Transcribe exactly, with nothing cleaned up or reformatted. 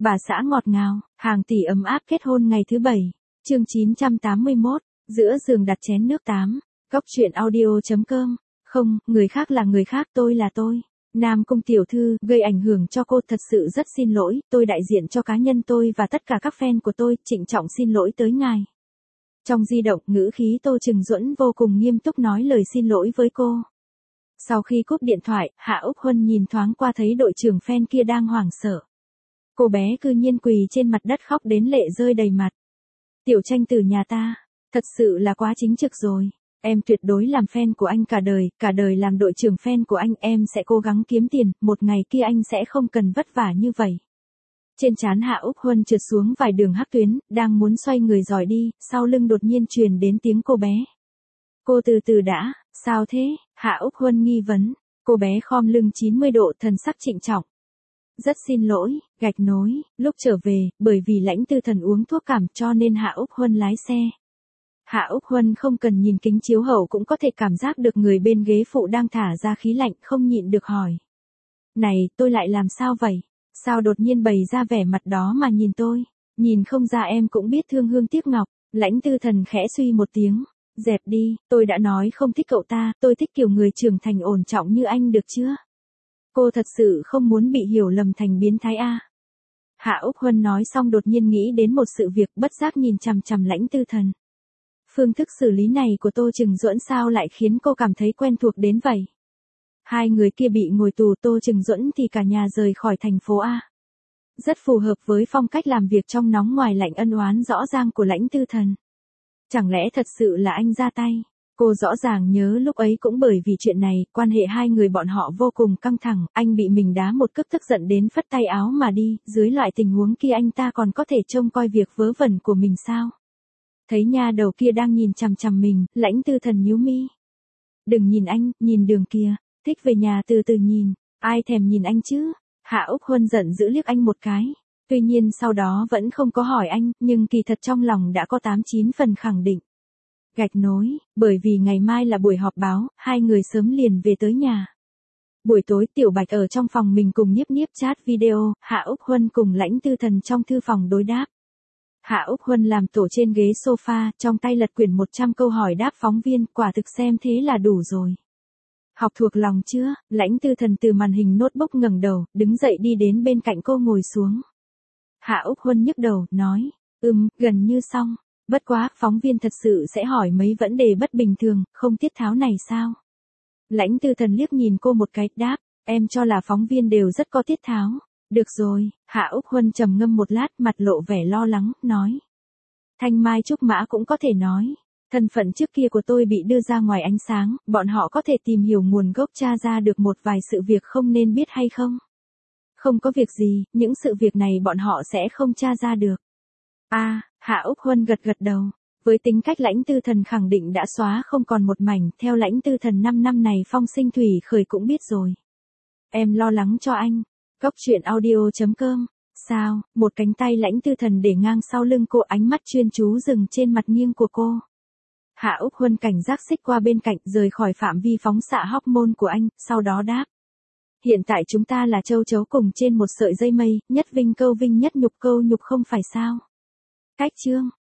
Bà xã ngọt ngào, hàng tỷ ấm áp kết hôn ngày thứ bảy. Chương chín trăm tám mươi mốt, giữa giường đặt chén nước tám. Góc truyện audio.com. Không, người khác là người khác, tôi là tôi. Nam Cung tiểu thư, gây ảnh hưởng cho cô, thật sự rất xin lỗi, tôi đại diện cho cá nhân tôi và tất cả các fan của tôi, trịnh trọng xin lỗi tới ngài. Trong di động, ngữ khí Tô Trừng Duẫn vô cùng nghiêm túc nói lời xin lỗi với cô. Sau khi cúp điện thoại, Hạ Úc Huân nhìn thoáng qua thấy đội trưởng fan kia đang hoảng sợ. Cô bé cư nhiên quỳ trên mặt đất khóc đến lệ rơi đầy mặt. Tiểu Tranh từ nhà ta, thật sự là quá chính trực rồi. Em tuyệt đối làm fan của anh cả đời, cả đời làm đội trưởng fan của anh, em sẽ cố gắng kiếm tiền, một ngày kia anh sẽ không cần vất vả như vậy. Trên trán Hạ Úc Huân trượt xuống vài đường hắc tuyến, đang muốn xoay người rời đi, sau lưng đột nhiên truyền đến tiếng cô bé. Cô từ từ đã, sao thế? Hạ Úc Huân nghi vấn. Cô bé khom lưng chín mươi độ, thần sắc trịnh trọng. Rất xin lỗi, gạch nối, lúc trở về, bởi vì Lãnh Tư Thần uống thuốc cảm cho nên Hạ Úc Huân lái xe. Hạ Úc Huân không cần nhìn kính chiếu hậu cũng có thể cảm giác được người bên ghế phụ đang thả ra khí lạnh, không nhịn được hỏi. Này, tôi lại làm sao vậy? Sao đột nhiên bày ra vẻ mặt đó mà nhìn tôi? Nhìn không ra em cũng biết thương hương tiếc ngọc. Lãnh Tư Thần khẽ suy một tiếng. Dẹp đi, tôi đã nói không thích cậu ta, tôi thích kiểu người trưởng thành ổn trọng như anh được chưa? Cô thật sự không muốn bị hiểu lầm thành biến thái a. Hạ Úc Huân nói xong đột nhiên nghĩ đến một sự việc, bất giác nhìn chằm chằm Lãnh Tư Thần. Phương thức xử lý này của Tô Trừng Duẫn sao lại khiến cô cảm thấy quen thuộc đến vậy? Hai người kia bị ngồi tù, Tô Trừng Duẫn thì cả nhà rời khỏi thành phố A. Rất phù hợp với phong cách làm việc trong nóng ngoài lạnh ân oán rõ ràng của Lãnh Tư Thần. Chẳng lẽ thật sự là anh ra tay? Cô rõ ràng nhớ lúc ấy cũng bởi vì chuyện này, quan hệ hai người bọn họ vô cùng căng thẳng, anh bị mình đá một cước tức giận đến phất tay áo mà đi, dưới loại tình huống kia anh ta còn có thể trông coi việc vớ vẩn của mình sao? Thấy nha đầu kia đang nhìn chằm chằm mình, Lãnh Tư Thần nhíu mi. Đừng nhìn anh, nhìn đường kia, thích về nhà từ từ nhìn, ai thèm nhìn anh chứ? Hạ Úc Huân giận dữ liếc anh một cái. Tuy nhiên sau đó vẫn không có hỏi anh, nhưng kỳ thật trong lòng đã có tám chín phần khẳng định. Gạch nối, bởi vì ngày mai là buổi họp báo, hai người sớm liền về tới nhà. Buổi tối Tiểu Bạch ở trong phòng mình cùng Nhiếp Nhiếp chat video, Hạ Úc Huân cùng Lãnh Tư Thần trong thư phòng đối đáp. Hạ Úc Huân làm tổ trên ghế sofa, trong tay lật quyển một trăm câu hỏi đáp phóng viên, quả thực xem thế là đủ rồi. Học thuộc lòng chưa? Lãnh Tư Thần từ màn hình notebook ngẩng đầu, đứng dậy đi đến bên cạnh cô ngồi xuống. Hạ Úc Huân nhức đầu, nói, ừm, gần như xong. Bất quá, phóng viên thật sự sẽ hỏi mấy vấn đề bất bình thường, không tiết tháo này sao? Lãnh Tư Thần liếc nhìn cô một cái, đáp, em cho là phóng viên đều rất có tiết tháo. Được rồi, Hạ Úc Huân trầm ngâm một lát, mặt lộ vẻ lo lắng, nói. Thanh Mai Trúc Mã cũng có thể nói. Thân phận trước kia của tôi bị đưa ra ngoài ánh sáng, bọn họ có thể tìm hiểu nguồn gốc, tra ra được một vài sự việc không nên biết hay không? Không có việc gì, những sự việc này bọn họ sẽ không tra ra được. À, Hạ Úc Huân gật gật đầu. Với tính cách Lãnh Tư Thần khẳng định đã xóa không còn một mảnh, theo Lãnh Tư Thần năm năm này phong sinh thủy khởi cũng biết rồi. Em lo lắng cho anh. Góc truyện audio.com. Sao? Một cánh tay Lãnh Tư Thần để ngang sau lưng cô, ánh mắt chuyên chú dừng trên mặt nghiêng của cô. Hạ Úc Huân cảnh giác xích qua bên cạnh, rời khỏi phạm vi phóng xạ hormone của anh, sau đó đáp. Hiện tại chúng ta là châu chấu cùng trên một sợi dây mây, nhất vinh câu vinh nhất nhục câu nhục không phải sao? Cách chương.